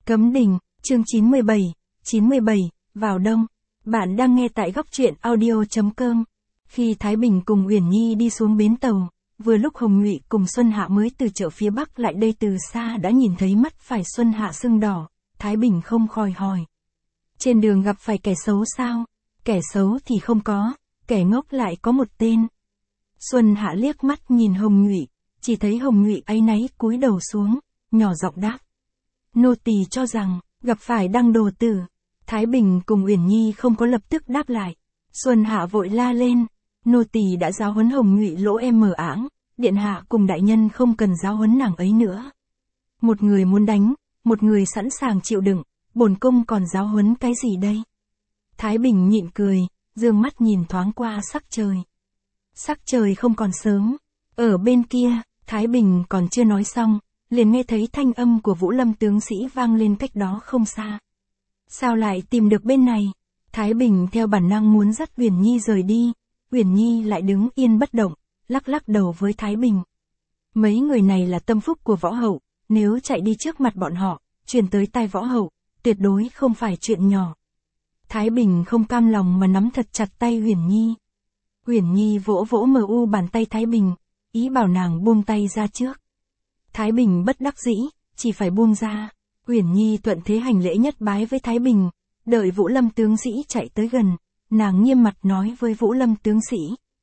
Cấm Đình, chương 97, vào đông. Bạn đang nghe tại góc truyện audio.com. Khi Thái Bình cùng Uyển Nhi đi xuống bến tàu, vừa lúc Hồng Ngụy cùng Xuân Hạ mới từ chợ phía Bắc lại đây từ xa đã nhìn thấy mắt phải Xuân Hạ sưng đỏ, Thái Bình không khỏi hỏi. Trên đường gặp phải kẻ xấu sao? Kẻ xấu thì không có, kẻ ngốc lại có một tên. Xuân Hạ liếc mắt nhìn Hồng Ngụy, chỉ thấy Hồng Ngụy áy náy cúi đầu xuống, nhỏ giọng đáp. Nô tỳ cho rằng, gặp phải Đăng Đồ Tử. Thái Bình cùng Uyển Nhi không có lập tức đáp lại. Xuân Hạ vội la lên, nô tỳ đã giáo huấn Hồng Ngụy lỗ em mờ ảng, điện hạ cùng đại nhân không cần giáo huấn nàng ấy nữa. Một người muốn đánh, một người sẵn sàng chịu đựng, bổn cung còn giáo huấn cái gì đây? Thái Bình nhịn cười, dương mắt nhìn thoáng qua sắc trời. Sắc trời không còn sớm. Ở bên kia, Thái Bình còn chưa nói xong, liền nghe thấy thanh âm của Vũ Lâm tướng sĩ vang lên cách đó không xa. Sao lại tìm được bên này? Thái Bình theo bản năng muốn dắt Uyển Nhi rời đi, Uyển Nhi lại đứng yên bất động, lắc lắc đầu với Thái Bình. Mấy người này là tâm phúc của võ hậu, nếu chạy đi trước mặt bọn họ, truyền tới tai võ hậu, tuyệt đối không phải chuyện nhỏ. Thái Bình không cam lòng mà nắm thật chặt tay Uyển Nhi. Uyển Nhi vỗ vỗ mờ u bàn tay Thái Bình, ý bảo nàng buông tay ra trước. Thái Bình bất đắc dĩ, chỉ phải buông ra. Uyển Nhi thuận thế hành lễ nhất bái với Thái Bình, đợi Vũ Lâm tướng sĩ chạy tới gần, nàng nghiêm mặt nói với Vũ Lâm tướng sĩ.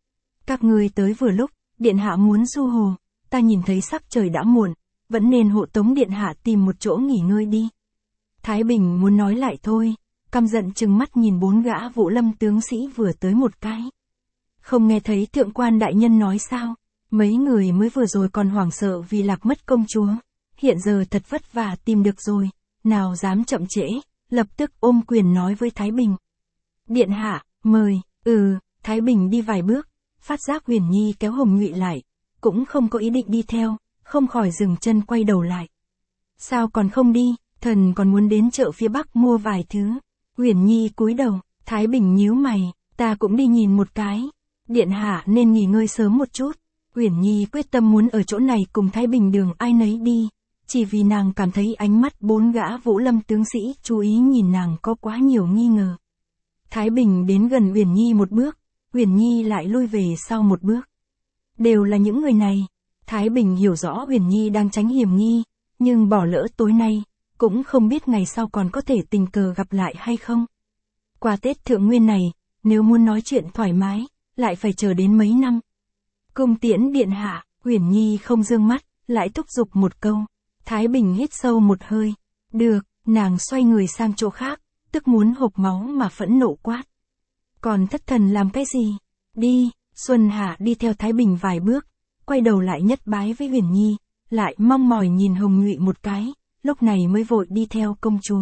Các ngươi tới vừa lúc, điện hạ muốn du hồ, ta nhìn thấy sắc trời đã muộn, vẫn nên hộ tống điện hạ tìm một chỗ nghỉ ngơi đi. Thái Bình muốn nói lại thôi, căm giận trừng mắt nhìn bốn gã Vũ Lâm tướng sĩ vừa tới một cái. Không nghe thấy thượng quan đại nhân nói sao? Mấy người mới vừa rồi còn hoảng sợ vì lạc mất công chúa, hiện giờ thật vất vả tìm được rồi, nào dám chậm trễ, lập tức ôm quyền nói với Thái Bình. Điện hạ, mời. Thái Bình đi vài bước, phát giác Uyển Nhi kéo Hồng Ngụy lại, cũng không có ý định đi theo, không khỏi dừng chân quay đầu lại. Sao còn không đi, thần còn muốn đến chợ phía Bắc mua vài thứ. Uyển Nhi cúi đầu, Thái Bình nhíu mày, ta cũng đi nhìn một cái. Điện hạ nên nghỉ ngơi sớm một chút. Uyển Nhi quyết tâm muốn ở chỗ này cùng Thái Bình đường ai nấy đi, chỉ vì nàng cảm thấy ánh mắt bốn gã Vũ Lâm tướng sĩ chú ý nhìn nàng có quá nhiều nghi ngờ. Thái Bình đến gần Uyển Nhi một bước, Uyển Nhi lại lui về sau một bước. Đều là những người này. Thái Bình hiểu rõ Uyển Nhi đang tránh hiểm nghi, nhưng bỏ lỡ tối nay, cũng không biết ngày sau còn có thể tình cờ gặp lại hay không. Qua Tết Thượng Nguyên này, nếu muốn nói chuyện thoải mái, lại phải chờ đến mấy năm. Cung tiễn điện hạ, Uyển Nhi không dương mắt, lại thúc giục một câu. Thái Bình hít sâu một hơi. Được, nàng xoay người sang chỗ khác, tức muốn hộc máu mà phẫn nộ quát. Còn thất thần làm cái gì? Đi. Xuân Hạ đi theo Thái Bình vài bước, quay đầu lại nhất bái với Uyển Nhi, lại mong mỏi nhìn Hồng Ngụy một cái, lúc này mới vội đi theo công chúa.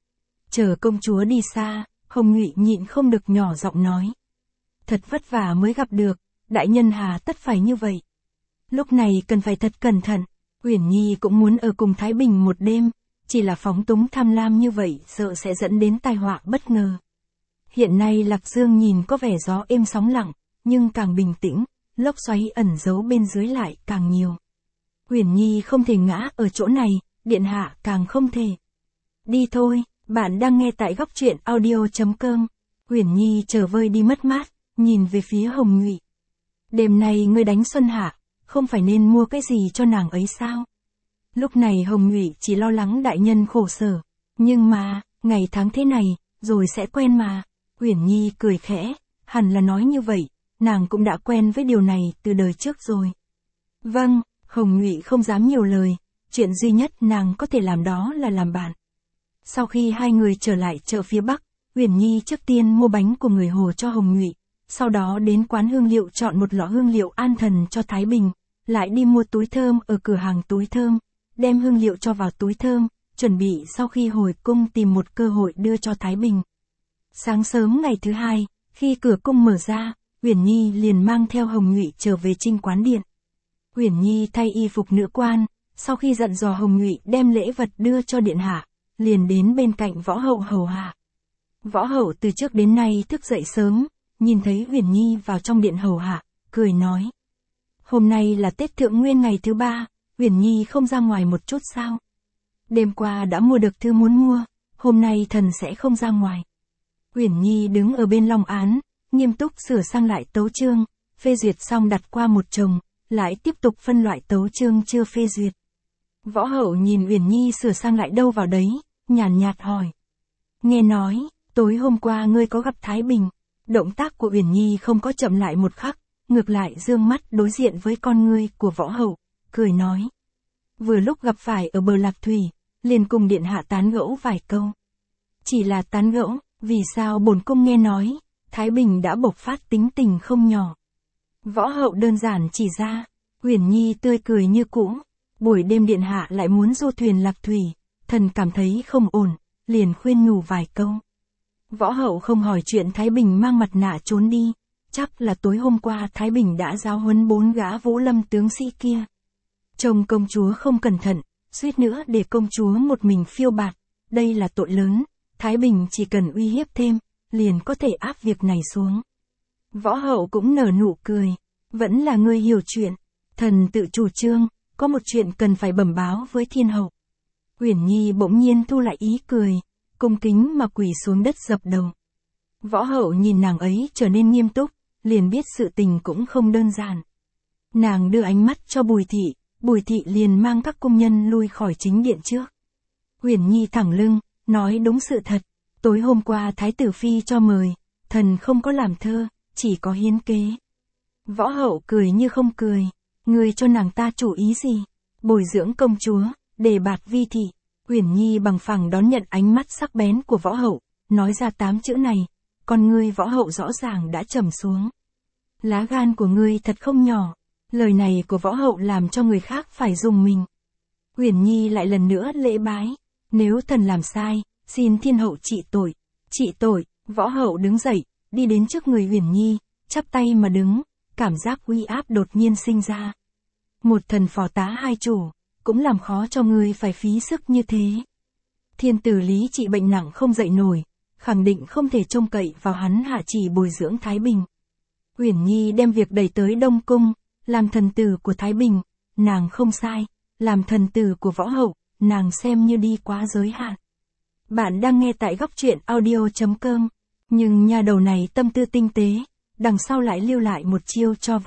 Chờ công chúa đi xa, Hồng Ngụy nhịn không được nhỏ giọng nói. Thật vất vả mới gặp được, đại nhân hà tất phải như vậy. Lúc này cần phải thật cẩn thận. Uyển Nhi cũng muốn ở cùng Thái Bình một đêm, chỉ là phóng túng tham lam như vậy sợ sẽ dẫn đến tai họa bất ngờ. Hiện nay Lạc Dương nhìn có vẻ gió êm sóng lặng, nhưng càng bình tĩnh, lốc xoáy ẩn giấu bên dưới lại càng nhiều. Uyển Nhi không thể ngã ở chỗ này, điện hạ càng không thể. Đi thôi, bạn đang nghe tại góc truyện audio.com. Uyển Nhi trở vơi đi mất mát, nhìn về phía Hồng Ngụy. Đêm nay ngươi đánh Xuân Hạ, không phải nên mua cái gì cho nàng ấy sao? Lúc này Hồng Ngụy chỉ lo lắng đại nhân khổ sở. Nhưng mà, ngày tháng thế này, rồi sẽ quen mà. Uyển Nhi cười khẽ, hẳn là nói như vậy, nàng cũng đã quen với điều này từ đời trước rồi. Vâng, Hồng Ngụy không dám nhiều lời, chuyện duy nhất nàng có thể làm đó là làm bạn. Sau khi hai người trở lại chợ phía Bắc, Uyển Nhi trước tiên mua bánh của người Hồ cho Hồng Ngụy. Sau đó đến quán hương liệu chọn một lọ hương liệu an thần cho Thái Bình, lại đi mua túi thơm ở cửa hàng túi thơm, đem hương liệu cho vào túi thơm, chuẩn bị sau khi hồi cung tìm một cơ hội đưa cho Thái Bình. Sáng sớm ngày thứ hai, khi cửa cung mở ra, Uyển Nhi liền mang theo Hồng Ngụy trở về Trinh Quán Điện. Uyển Nhi thay y phục nữ quan, sau khi dặn dò Hồng Ngụy đem lễ vật đưa cho điện hạ, liền đến bên cạnh võ hậu hầu hạ. Võ hậu từ trước đến nay thức dậy sớm, nhìn thấy Uyển Nhi vào trong điện hầu hạ, cười nói. Hôm nay là Tết Thượng Nguyên ngày thứ 3, Uyển Nhi không ra ngoài một chút sao? Đêm qua đã mua được thư muốn mua, hôm nay thần sẽ không ra ngoài. Uyển Nhi đứng ở bên long án, nghiêm túc sửa sang lại tấu chương, phê duyệt xong đặt qua một chồng, lại tiếp tục phân loại tấu chương chưa phê duyệt. Võ Hậu nhìn Uyển Nhi sửa sang lại đâu vào đấy, nhàn nhạt hỏi. Nghe nói, tối hôm qua ngươi có gặp Thái Bình. Động tác của Uyển Nhi không có chậm lại một khắc, ngược lại dương mắt đối diện với con ngươi của Võ Hậu, cười nói. Vừa lúc gặp phải ở bờ Lạc Thủy, liền cùng điện hạ tán gẫu vài câu. Chỉ là tán gẫu, vì sao bổn cung nghe nói, Thái Bình đã bộc phát tính tình không nhỏ. Võ Hậu đơn giản chỉ ra, Uyển Nhi tươi cười như cũ, buổi đêm điện hạ lại muốn du thuyền Lạc Thủy, thần cảm thấy không ổn, liền khuyên nhủ vài câu. Võ Hậu không hỏi chuyện Thái Bình mang mặt nạ trốn đi, chắc là tối hôm qua Thái Bình đã giáo huấn 4 gã Vũ Lâm tướng sĩ kia. Chồng công chúa không cẩn thận, suýt nữa để công chúa một mình phiêu bạt, đây là tội lớn, Thái Bình chỉ cần uy hiếp thêm, liền có thể áp việc này xuống. Võ Hậu cũng nở nụ cười, vẫn là ngươi hiểu chuyện, thần tự chủ trương, có một chuyện cần phải bẩm báo với thiên hậu. Uyển Nhi bỗng nhiên thu lại ý cười, cung kính mà quỳ xuống đất dập đầu. Võ Hậu nhìn nàng ấy trở nên nghiêm túc, liền biết sự tình cũng không đơn giản. Nàng đưa ánh mắt cho Bùi Thị liền mang các cung nhân lui khỏi chính điện trước. Uyển Nhi thẳng lưng, nói đúng sự thật, tối hôm qua Thái tử Phi cho mời, thần không có làm thơ, chỉ có hiến kế. Võ Hậu cười như không cười, ngươi cho nàng ta chủ ý gì? Bồi dưỡng công chúa, đề bạt vi thị. Uyển Nhi bằng phẳng đón nhận ánh mắt sắc bén của Võ Hậu, nói ra 8 chữ này, con ngươi Võ Hậu rõ ràng đã trầm xuống. Lá gan của ngươi thật không nhỏ, lời này của Võ Hậu làm cho người khác phải rùng mình. Uyển Nhi lại lần nữa lễ bái, nếu thần làm sai, xin thiên hậu trị tội. Trị tội, Võ Hậu đứng dậy, đi đến trước người Uyển Nhi, chắp tay mà đứng, cảm giác uy áp đột nhiên sinh ra. Một thần phò tá hai chủ, cũng làm khó cho ngươi phải phí sức như thế. Thiên tử Lý trị bệnh nặng không dậy nổi, khẳng định không thể trông cậy vào hắn hạ chỉ bồi dưỡng Thái Bình. Uyển Nhi đem việc đẩy tới Đông Cung, làm thần tử của Thái Bình, nàng không sai, làm thần tử của Võ Hậu, nàng xem như đi quá giới hạn. Bạn đang nghe tại góc truyện audio.com, nhưng nhà đầu này tâm tư tinh tế, đằng sau lại lưu lại một chiêu cho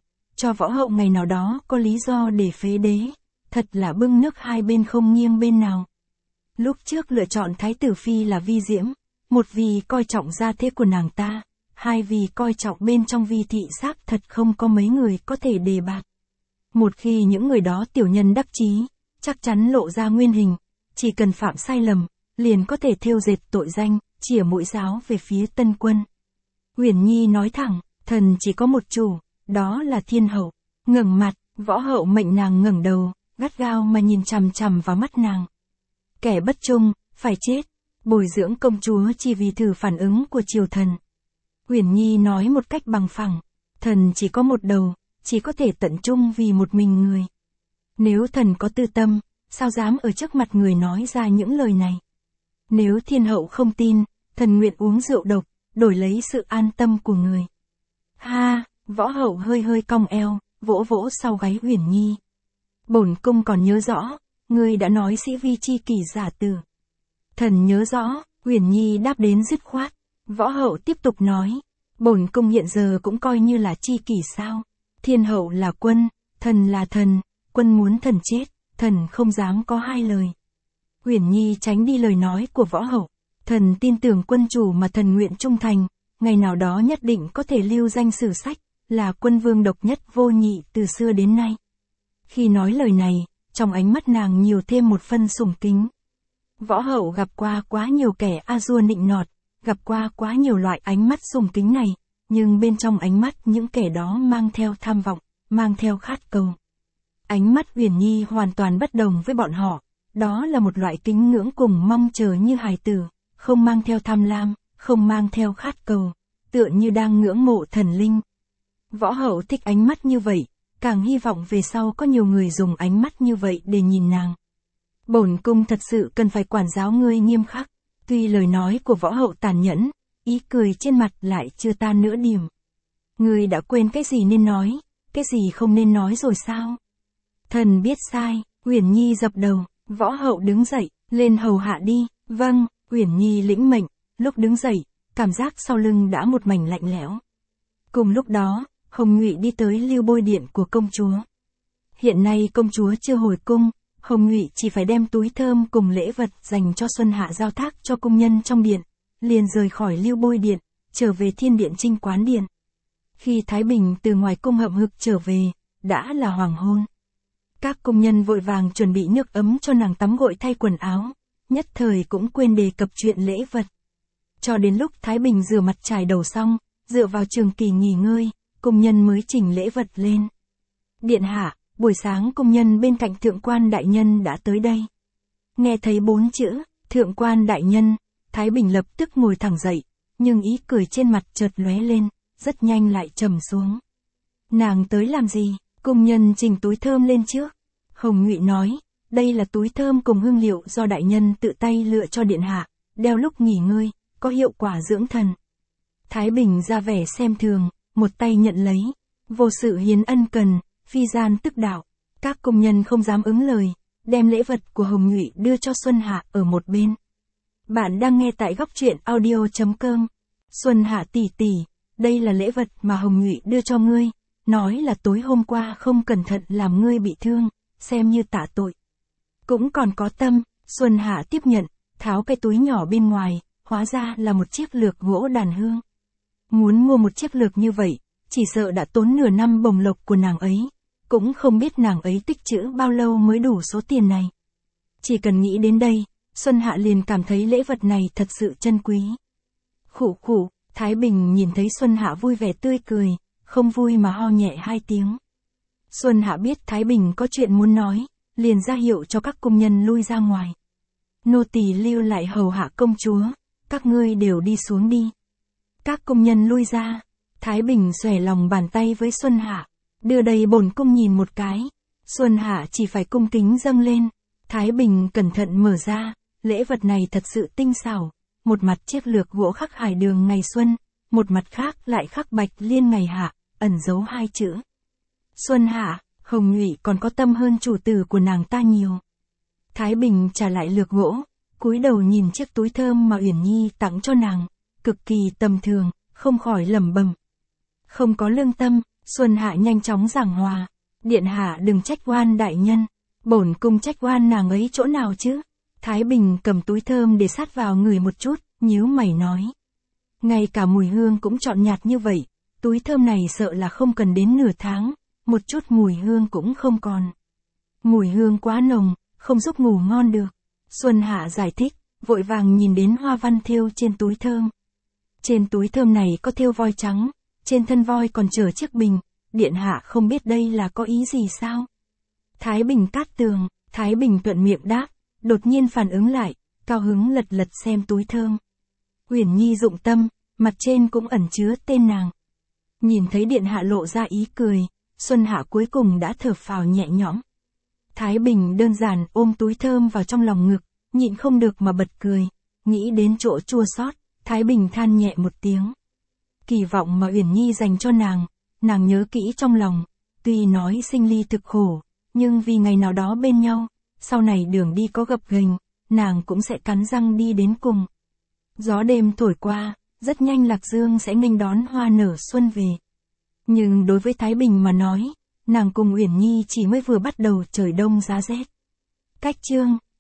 Võ Hậu ngày nào đó có lý do để phế đế, thật là bưng nước hai bên không nghiêng bên nào. Lúc trước lựa chọn Thái tử Phi là Vi Diễm, một vì coi trọng gia thế của nàng ta, hai vì coi trọng bên trong Vi thị xác thật không có mấy người có thể đề bạt. Một khi những người đó tiểu nhân đắc chí, chắc chắn lộ ra nguyên hình, chỉ cần phạm sai lầm, liền có thể thêu dệt tội danh, chĩa mũi giáo về phía Tân Quân. Uyển Nhi nói thẳng, thần chỉ có một chủ, đó là thiên hậu. Ngẩng mặt, Võ Hậu mệnh nàng ngẩng đầu, gắt gao mà nhìn chằm chằm vào mắt nàng. Kẻ bất trung, phải chết, bồi dưỡng công chúa chỉ vì thử phản ứng của triều thần. Uyển Nhi nói một cách bằng phẳng, thần chỉ có một đầu, chỉ có thể tận trung vì một mình người. Nếu thần có tư tâm, sao dám ở trước mặt người nói ra những lời này? Nếu thiên hậu không tin, thần nguyện uống rượu độc, đổi lấy sự an tâm của người. Ha, Võ Hậu hơi hơi cong eo, vỗ vỗ sau gáy Uyển Nhi. Bổn cung còn nhớ rõ, ngươi đã nói sĩ vi chi kỷ giả tử. Thần nhớ rõ, Uyển Nhi đáp đến dứt khoát. Võ Hậu tiếp tục nói, bổn cung hiện giờ cũng coi như là chi kỷ sao? Thiên hậu là quân, thần là thần, quân muốn thần chết, thần không dám có hai lời. Uyển Nhi tránh đi lời nói của Võ Hậu, thần tin tưởng quân chủ mà thần nguyện trung thành, ngày nào đó nhất định có thể lưu danh sử sách, là quân vương độc nhất vô nhị từ xưa đến nay. Khi nói lời này, trong ánh mắt nàng nhiều thêm một phân sùng kính. Võ Hậu gặp qua quá nhiều kẻ a dua nịnh nọt, gặp qua quá nhiều loại ánh mắt sùng kính này, nhưng bên trong ánh mắt những kẻ đó mang theo tham vọng, mang theo khát cầu. Ánh mắt Uyển Nhi hoàn toàn bất đồng với bọn họ, đó là một loại kính ngưỡng cùng mong chờ như hài tử, không mang theo tham lam, không mang theo khát cầu, tựa như đang ngưỡng mộ thần linh. Võ Hậu thích ánh mắt như vậy, càng hy vọng về sau có nhiều người dùng ánh mắt như vậy để nhìn nàng. Bổn cung thật sự cần phải quản giáo ngươi nghiêm khắc. Tuy lời nói của Võ Hậu tàn nhẫn, ý cười trên mặt lại chưa tan nửa điểm. Ngươi đã quên cái gì nên nói, cái gì không nên nói rồi sao? Thần biết sai, Uyển Nhi dập đầu, Võ hậu đứng dậy, lên hầu hạ đi. Vâng, Uyển Nhi lĩnh mệnh, lúc đứng dậy, cảm giác sau lưng đã một mảnh lạnh lẽo. Cùng lúc đó, Hồng Ngụy đi tới Lưu Bôi điện của công chúa. Hiện nay công chúa chưa hồi cung, Hồng Ngụy chỉ phải đem túi thơm cùng lễ vật dành cho Xuân Hạ giao thác cho cung nhân trong điện, liền rời khỏi Lưu Bôi điện, trở về Thiên điện Trinh Quán điện. Khi Thái Bình từ ngoài cung hậm hực trở về, đã là hoàng hôn. Các công nhân vội vàng chuẩn bị nước ấm cho nàng tắm gội thay quần áo, nhất thời cũng quên đề cập chuyện lễ vật. Cho đến lúc Thái Bình rửa mặt chải đầu xong, dựa vào trường kỳ nghỉ ngơi, công nhân mới chỉnh lễ vật lên. Điện hạ, buổi sáng công nhân bên cạnh thượng quan đại nhân đã tới đây. Nghe thấy 4 chữ, thượng quan đại nhân, Thái Bình lập tức ngồi thẳng dậy, nhưng ý cười trên mặt chợt lóe lên, rất nhanh lại trầm xuống. Nàng tới làm gì? Công nhân trình túi thơm lên trước. Hồng Ngụy nói, đây là túi thơm cùng hương liệu do đại nhân tự tay lựa cho điện hạ, đeo lúc nghỉ ngơi, có hiệu quả dưỡng thần. Thái Bình ra vẻ xem thường, một tay nhận lấy, vô sự hiến ân cần, phi gian tức đạo. Các công nhân không dám ứng lời, đem lễ vật của Hồng Ngụy đưa cho Xuân Hạ ở một bên. Bạn đang nghe tại góc truyện audio.com. Xuân Hạ tỷ tỷ, đây là lễ vật mà Hồng Ngụy đưa cho ngươi, nói là tối hôm qua không cẩn thận làm ngươi bị thương, xem như tạ tội. Cũng còn có tâm, Xuân Hạ tiếp nhận, tháo cái túi nhỏ bên ngoài, hóa ra là một chiếc lược gỗ đàn hương. Muốn mua một chiếc lược như vậy, chỉ sợ đã tốn nửa năm bồng lộc của nàng ấy, cũng không biết nàng ấy tích trữ bao lâu mới đủ số tiền này. Chỉ cần nghĩ đến đây, Xuân Hạ liền cảm thấy lễ vật này thật sự chân quý. Khụ khụ, Thái Bình nhìn thấy Xuân Hạ vui vẻ tươi cười, không vui mà ho nhẹ 2 tiếng. Xuân Hạ biết Thái Bình có chuyện muốn nói, liền ra hiệu cho các công nhân lui ra ngoài. Nô tỳ lưu lại hầu hạ công chúa, các ngươi đều đi xuống đi. Các công nhân lui ra, Thái Bình xòe lòng bàn tay với Xuân Hạ, đưa đây bổn cung nhìn một cái. Xuân Hạ chỉ phải cung kính dâng lên, Thái Bình cẩn thận mở ra, lễ vật này thật sự tinh xảo, một mặt chiếc lược gỗ khắc hải đường ngày xuân, một mặt khác lại khắc bạch liên ngày hạ, ẩn giấu 2 chữ. Xuân Hạ, Hồng Ngụy còn có tâm hơn chủ tử của nàng ta nhiều. Thái Bình trả lại lược gỗ, cúi đầu nhìn chiếc túi thơm mà Uyển Nhi tặng cho nàng, cực kỳ tầm thường, không khỏi lẩm bẩm. Không có lương tâm, Xuân Hạ nhanh chóng giảng hòa, điện hạ đừng trách oan đại nhân, bổn cung trách oan nàng ấy chỗ nào chứ? Thái Bình cầm túi thơm để sát vào người một chút, nhíu mày nói. Ngay cả mùi hương cũng trọn nhạt như vậy, túi thơm này sợ là không cần đến nửa tháng, một chút mùi hương cũng không còn. Mùi hương quá nồng, không giúp ngủ ngon được. Xuân Hạ giải thích, vội vàng nhìn đến hoa văn thêu trên túi thơm. Trên túi thơm này có thêu voi trắng, trên thân voi còn chở chiếc bình, điện hạ không biết đây là có ý gì sao? Thái Bình cát tường, Thái Bình thuận miệng đáp, đột nhiên phản ứng lại, cao hứng lật lật xem túi thơm. Uyển Nhi dụng tâm, mặt trên cũng ẩn chứa tên nàng. Nhìn thấy điện hạ lộ ra ý cười, Xuân Hạ cuối cùng đã thở phào nhẹ nhõm. Thái Bình đơn giản ôm túi thơm vào trong lòng ngực, nhịn không được mà bật cười, nghĩ đến chỗ chua xót, Thái Bình than nhẹ một tiếng. Kỳ vọng mà Uyển Nhi dành cho nàng nhớ kỹ trong lòng, tuy nói sinh ly thực khổ, nhưng vì ngày nào đó bên nhau, sau này đường đi có gập ghềnh, nàng cũng sẽ cắn răng đi đến cùng. Gió đêm thổi qua, rất nhanh Lạc Dương sẽ nghênh đón hoa nở xuân về. Nhưng đối với Thái Bình mà nói, nàng cùng Uyển Nhi chỉ mới vừa bắt đầu trời đông giá rét. Cách chương